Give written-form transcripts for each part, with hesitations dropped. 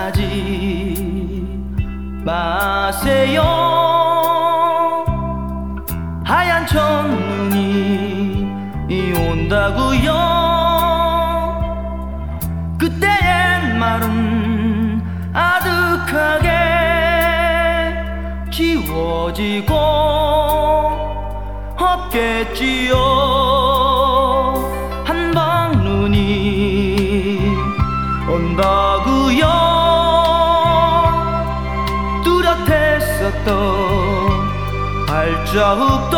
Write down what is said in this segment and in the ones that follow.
하지 마세요. 하얀 첫눈이 온다고요. 그때의 말은 아득하게 지워지고 없겠지요. 한방눈이 온다고요. 뚜렷했었던 발자국도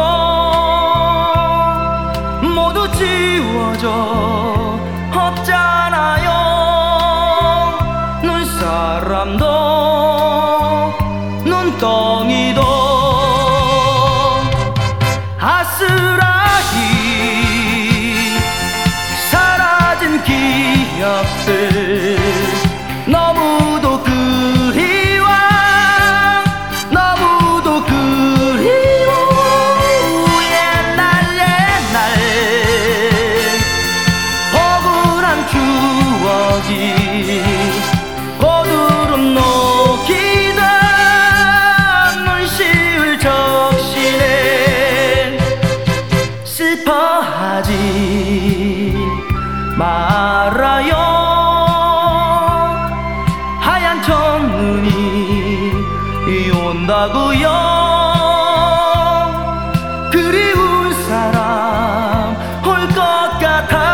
모두 지워져 없잖아요. 눈사람도 눈덩이도 아스라이 사라진 기억들 너무도 그리워 너무도 그리워. 옛날 억울한 추억이 고드름 녹이던 눈시울 적시네. 슬퍼하지 말아요. 하얀 첫눈이 온다고요. 그리운 사람 올 것 같아.